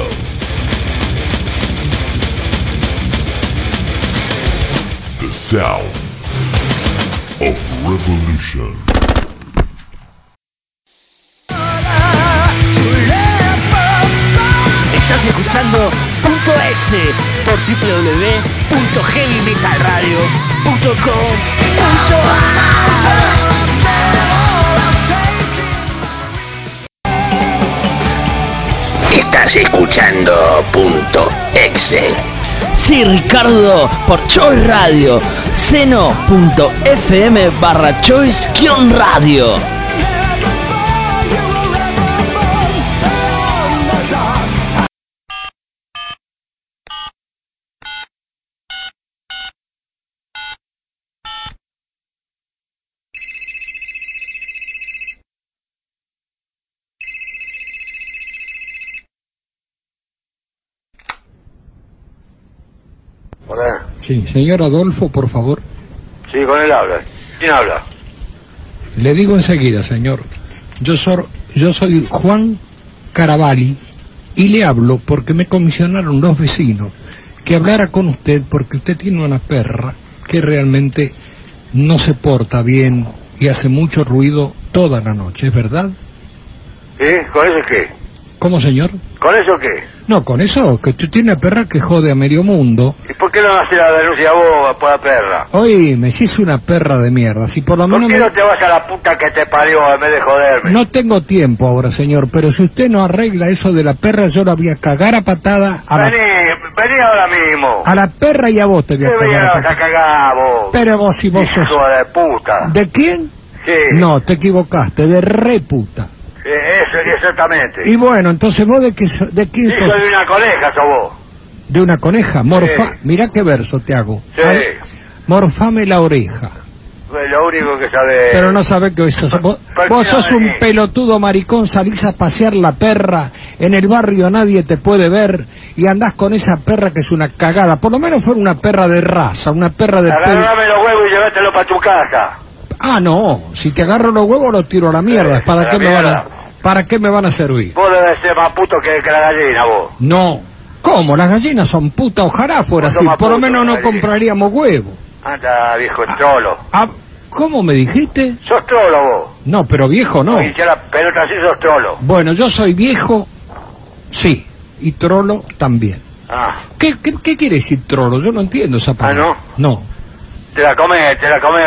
The sound of revolution. Estás escuchando Punto S, por www.heavymetalradio.com. Estás escuchando Punto Exe. Sí, Ricardo, por Choice Radio. seno.fm/choice-radio. Hola. Sí, señor Adolfo, por favor. Sí, con él habla. ¿Quién habla? Le digo enseguida, señor. Yo soy Juan Caravalli y le hablo porque me comisionaron los vecinos que hablara con usted porque usted tiene una perra que realmente no se porta bien y hace mucho ruido toda la noche, ¿es verdad? ¿Sí? ¿Con eso qué? ¿Cómo, señor? ¿Con eso qué? No, con eso, que usted tiene una perra que jode a medio mundo. ¿Y por qué no hace la denuncia vos por la perra? Oíme, si es una perra de mierda, si por lo menos... ¿Por qué no te vas a la puta que te parió en vez de joderme? No tengo tiempo ahora, señor, pero si usted no arregla eso de la perra, yo la voy a cagar a patada a Vení ahora mismo. a la perra y a vos te voy a ¿Qué me cagar a vas a patada. cagar vos? Pero vos si vos sos... Hijo de puta. ¿De quién? Sí. No, te equivocaste, de reputa. Eso, exactamente. Y bueno, entonces vos de quién Sí, sos? soy una coneja, sos vos. De una coneja, mirá qué verso te hago. Sí. Morfame la oreja. Pues lo único que sabés... Pero no sabés que vos sos un pelotudo maricón, salís a pasear la perra, en el barrio nadie te puede ver, y andás con esa perra que es una cagada. Por lo menos fuera una perra de raza, una perra de... Agarrame los huevos y llévatelo para tu casa. Ah, no, si te agarro los huevos los tiro a la mierda. ¿Para qué me van a servir? Vos debes ser más puto que la gallina, vos. No. ¿Cómo? Las gallinas son putas, ojalá fuera así. Por lo menos no compraríamos huevos. Anda, viejo trolo. ¿Cómo me dijiste? Sos trolo vos. No, pero viejo no. Y la pelota así sos trolo. Bueno, yo soy viejo, sí, y trolo también. Ah. ¿Qué quiere decir trolo? Yo no entiendo esa palabra. No. Te la comés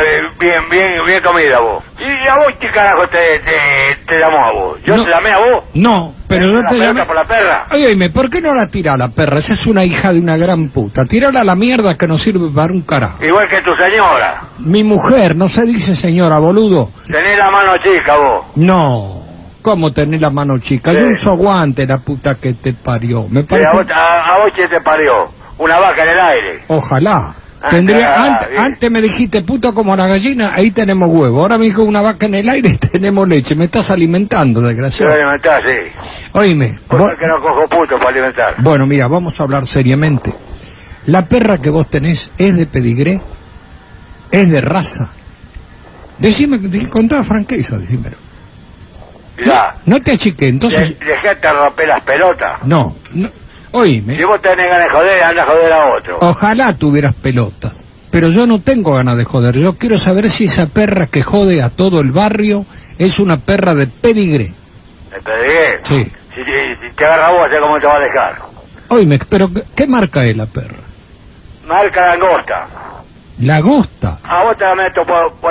bien comida vos. ¿Y a vos qué carajo te llamó a vos? ¿Yo te llamé a vos? No, pero yo te llamé... por la perra? Oye, ¿por qué no la tira la perra? Esa es una hija de una gran puta. Tírala a la mierda que no sirve para un carajo. Igual que tu señora. Mi mujer, no se dice señora, boludo. Tenés la mano chica vos. No. ¿Cómo tenés la mano chica? Yo uso guante, la puta que te parió. Me parece... ¿A vos quién te parió? Una vaca en el aire. Ojalá. Antes me dijiste puto como la gallina, ahí tenemos huevo. Ahora me dijo una vaca en el aire, tenemos leche. Me estás alimentando, desgraciado. Te alimentás, sí. Oíme. ¿Por qué no cojo puto para alimentar? Bueno, mira, vamos a hablar seriamente. La perra que vos tenés es de pedigré, es de raza. Decime, con toda franqueza, decímelo. Mirá. No te achiqué, entonces... Dejate romper las pelotas. No. Oíme. Si vos tenés ganas de joder, anda a joder a otro. Ojalá tuvieras pelotas. Pero yo no tengo ganas de joder. Yo quiero saber si esa perra que jode a todo el barrio es una perra de pedigré. ¿De pedigré? Sí. Si te agarra vos, sé cómo te va a dejar. Oíme, pero ¿qué marca es la perra? Marca langosta. ¿Lagosta? A vos te la meto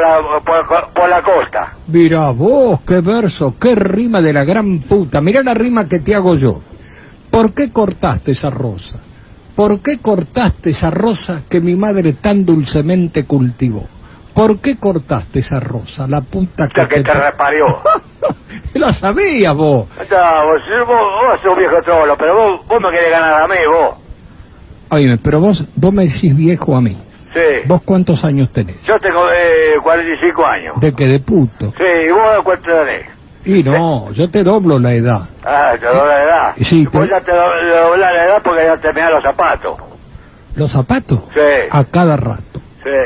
por la costa. Mirá vos, qué verso, qué rima de la gran puta. Mirá la rima que te hago yo. ¿Por qué cortaste esa rosa? ¿Por qué cortaste esa rosa que mi madre tan dulcemente cultivó? ¿Por qué cortaste esa rosa? La puta que te reparió. La sabías vos. Vos sos un viejo trolo, pero vos me querés ganar a mí, vos. Oye, pero vos me decís viejo a mí. Sí. ¿Vos cuántos años tenés? Yo tengo 45 años. ¿De qué? ¿De puto? Sí, ¿y vos cuánto tenés? Y no, yo te doblo la edad. Ah, te doblo la edad. Sí, vos ya te doblas la edad porque ya te mirás los zapatos. ¿Los zapatos? Sí. A cada rato.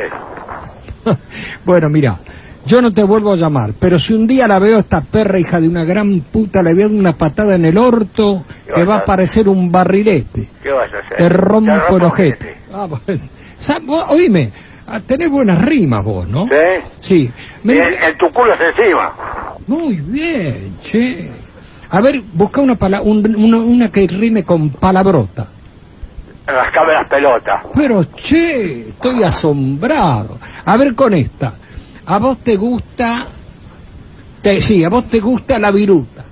Sí. Bueno, mira, yo no te vuelvo a llamar, pero si un día la veo esta perra hija de una gran puta, le voy a dar una patada en el orto, que va a parecer un barrilete. ¿Qué vas a hacer? Te rompo el ojete. Ah, bueno. Oíme, tenés buenas rimas vos, ¿no? Sí. Sí. En tu culo es encima. Muy bien, che. A ver, busca una que rime con palabrota. rascarme las pelotas. Pero, che, estoy asombrado. A ver con esta. ¿A vos te gusta...? Sí, a vos te gusta la viruta.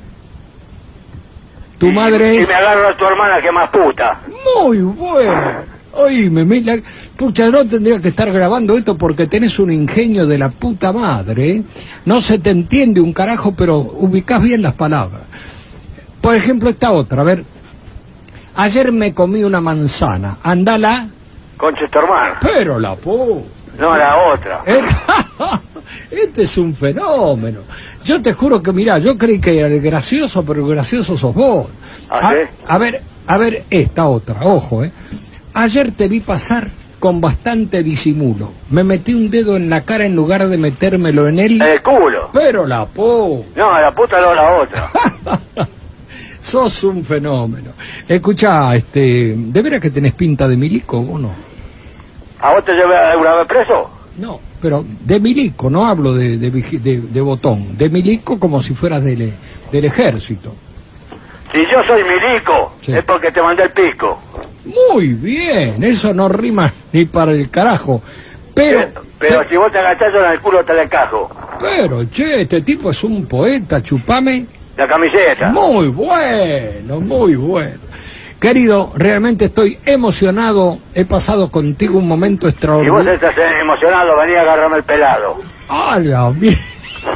Tu madre Y es... me agarro a tu hermana que es más puta. Muy bueno. Oíme, mira, pucha, no tendría que estar grabando esto porque tenés un ingenio de la puta madre, ¿eh? No se te entiende un carajo, pero ubicás bien las palabras. Por ejemplo, esta otra, a ver. Ayer me comí una manzana. Andala. Concha tu hermana. Pero la puta. No, la otra. Este es un fenómeno. Yo te juro que, mirá, yo creí que era el gracioso, pero el gracioso sos vos. ¿Ah, sí? A ver, esta otra, ojo, Ayer te vi pasar con bastante disimulo. Me metí un dedo en la cara en lugar de metérmelo en él. El culo. Pero la puta. No, la puta no, la otra. Sos un fenómeno. Escuchá, ¿de veras que tenés pinta de milico o no? ¿A vos te llevé alguna vez preso? No, pero de milico, no hablo de botón. De milico como si fueras del ejército. Si yo soy milico, Sí. es porque te mandé el pico. Muy bien, eso no rima ni para el carajo. Pero, si vos te agachás, yo en el culo te la encajo. Pero, che, este tipo es un poeta, chupame. La camiseta. Muy bueno, muy bueno. Querido, realmente estoy emocionado. He pasado contigo un momento Si vos extraordinario. estás emocionado, vení a agarrarme el pelado. ¡Ah, la mierda!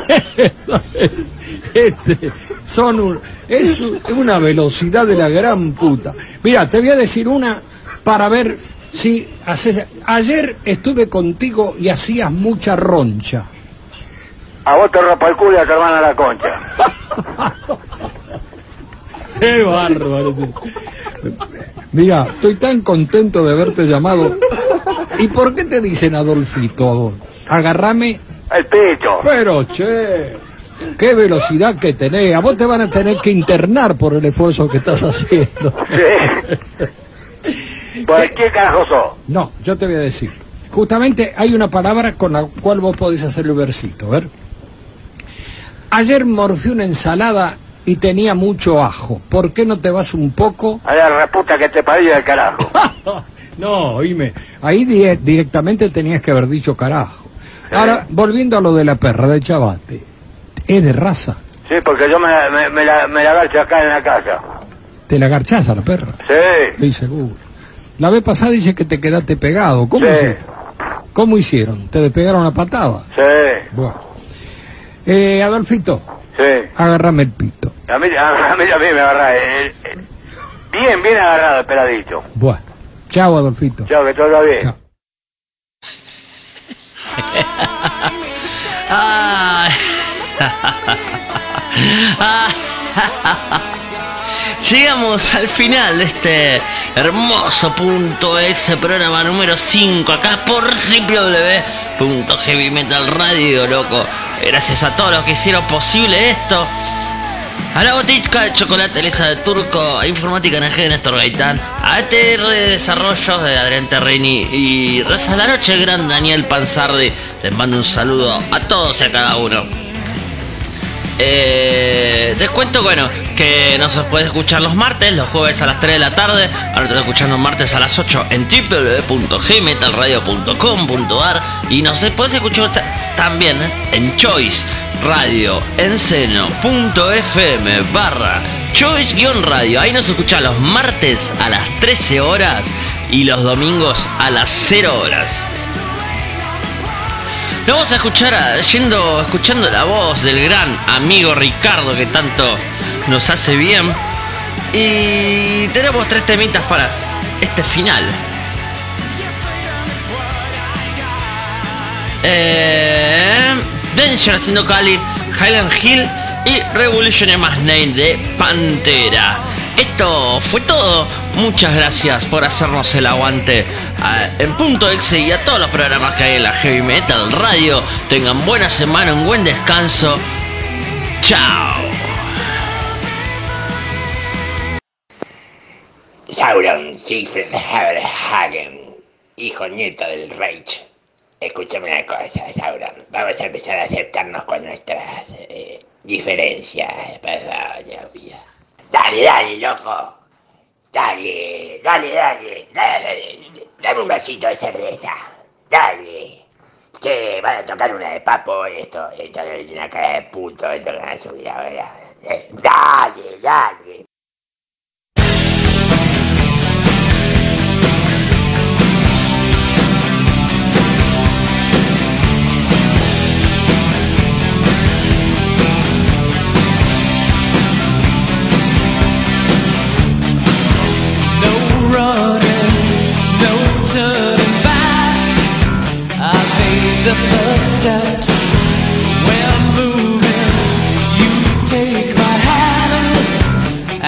Es una velocidad de la gran puta. Mira, te voy a decir una para ver si haces... Ayer estuve contigo y hacías mucha roncha. A vos te rompo el culo y a tu hermana la concha. ¡Qué bárbaro! Mira, estoy tan contento de haberte llamado. ¿Y por qué te dicen Adolfito a vos? Agarrame... El pito. Pero, che, qué velocidad que tenés. A vos te van a tener que internar por el esfuerzo que estás haciendo. Sí. ¿Por qué carajo sos? No, yo te voy a decir. Justamente hay una palabra con la cual vos podés hacer el versito. A ver. Ayer morfé una ensalada y tenía mucho ajo. ¿Por qué no te vas un poco? A la reputa que te parió del carajo. No, oíme. Ahí directamente tenías que haber dicho carajo. Ahora, volviendo a lo de la perra de Chabate. ¿Es de raza? Sí, porque yo me la agarcho acá en la casa. ¿Te la garchás a la perra? Sí. Sí, seguro. La vez pasada dice que te quedaste pegado. Sí. ¿Cómo hicieron? ¿Te despegaron a patada? Sí. Bueno. Adolfito. Sí. Agárrame el pito. A mí me agarra bien agarrado el peladito. Bueno. Chao, Adolfito. Chao, que todo va bien. Chao. Llegamos al final de este hermoso punto S, programa número 5, acá por www.heavymetalradio, loco. Gracias a todos los que hicieron posible esto. A la botica de chocolate Elisa de Turco, a Informática NG de Néstor Gaitán, a ATR de Desarrollos de Adrián Terrini y Reza de la Noche Gran Daniel Panzardi. Les mando un saludo a todos y a cada uno. Les cuento, bueno, que no se puede escuchar los martes, los jueves a las 3 de la tarde. Ahora estoy escuchando martes a las 8 en www.gmetalradio.com.ar y nos puedes escuchar también en Choice Radio en seno.fm/Choice-radio. Ahí nos escuchan los martes a las 13 horas y los domingos a las 0 horas. Lo vamos a escuchar escuchando la voz del gran amigo Ricardo, que tanto nos hace bien. Y tenemos 3 temitas para este final. Danger haciendo Cali, Highland Hill y Revolution in Mass Name de Pantera. Esto fue todo. Muchas gracias por hacernos el aguante en Punto Exe y a todos los programas que hay en la Heavy Metal Radio. Tengan buena semana, un buen descanso. Chao. Sauron Sixenhagen, hijo nieto del Reich. Escúchame una cosa, Sauron. Vamos a empezar a aceptarnos con nuestras diferencias. Dale, loco. Dale. Dame un vasito de cerveza. Dale. Che, van a tocar una de Papo, esto es una cara de puto, esto que van a subir ahora. Dale. The first step, we're moving. You take my hand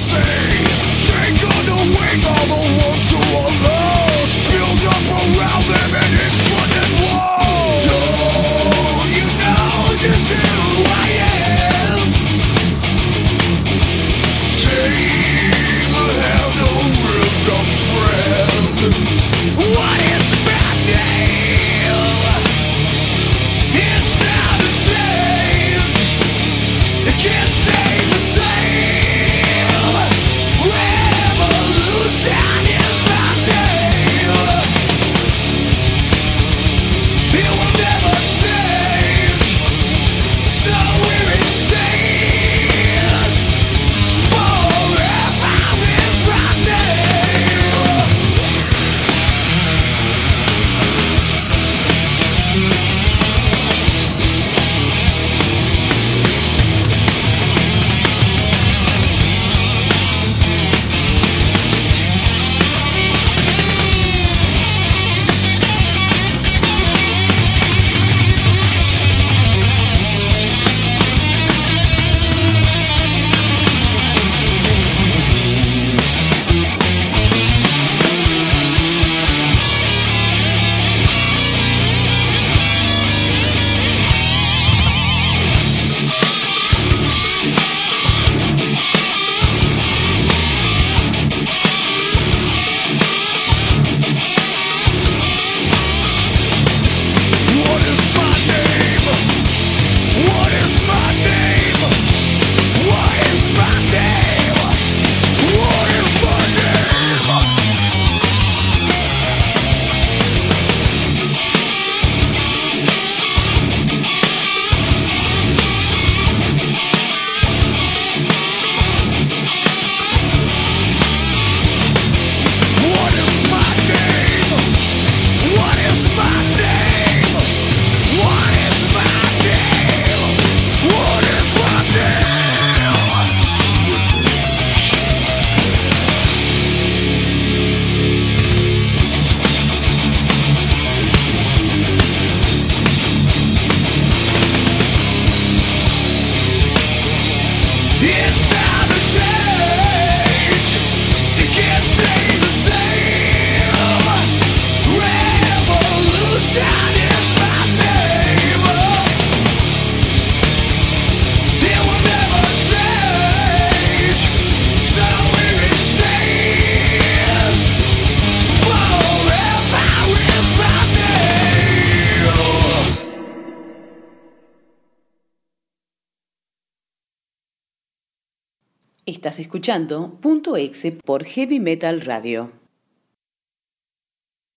Estás escuchando Punto Exe por Heavy Metal Radio.